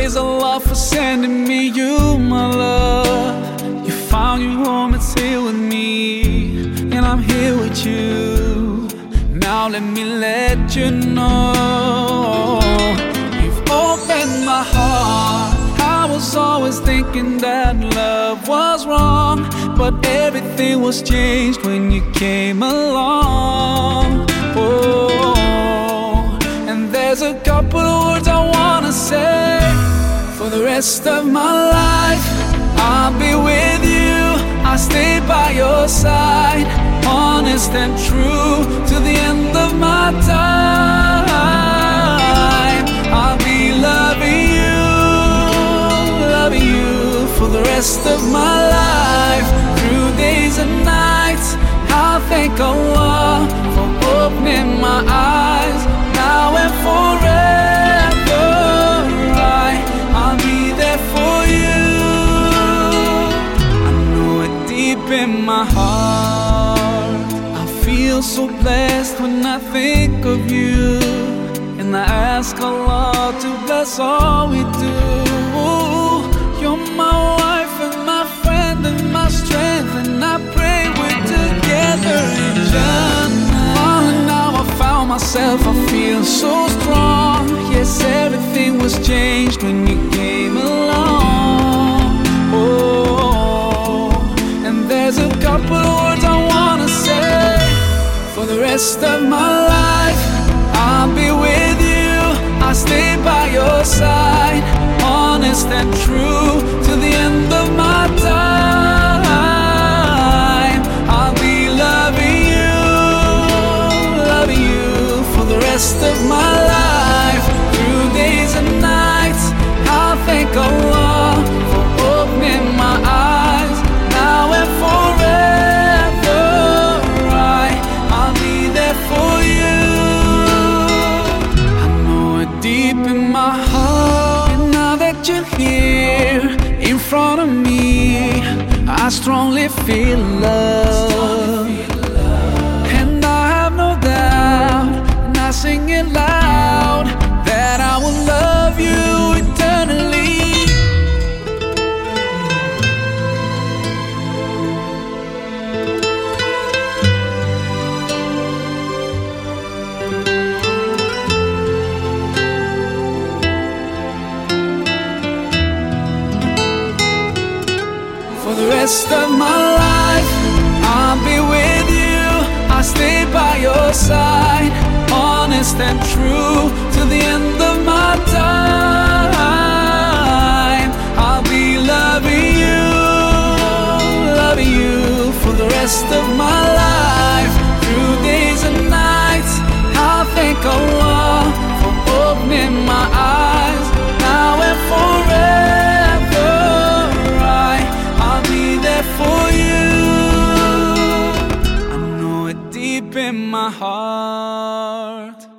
praise Allah for sending me you, my love. You found your home, it's here with me, and I'm here with you. Now let me let you know, you've opened my heart. I was always thinking that love was wrong, but everything was changed when you came along. Oh, and there's a couple of words I wanna say. For the rest of my life, I'll be with you. I'll stay by your side, honest and true, to the end of my time. I'll be loving you for the rest of my life, through days and nights. I'll thank Allah for opening my eyes, now and forever. I'll be there for you. I know it deep in my heart. I feel so blessed when I think of you, and I ask Allah to bless all we do. You're my wife and my friend and my strength, and I pray we're together in Jannah. Oh, now I found myself, I feel so strong. Yes, everything was changed when you came along. Oh, and there's a couple of words I wanna say. For the rest of my life, I'll be with you. I'll stay by your side, honest and true, to the end of my time. I'll be loving you for the rest of my life, through days and nights. I'll thank Allah for opening my eyes, now and forever. I'll be there for you. I know it deep in my heart. And now that you're here in front of me, I strongly feel love. And I have no doubt, and I sing it loud, that I will love you eternally. For the rest of my life, I'll be with you. I'll stay by your side, honest and true, to the end of my time. I'll be loving you for the rest of my life, through days and nights. I'll thank Allah for opening my eyes, now and forever. I'll be there for you. I know it deep in my heart.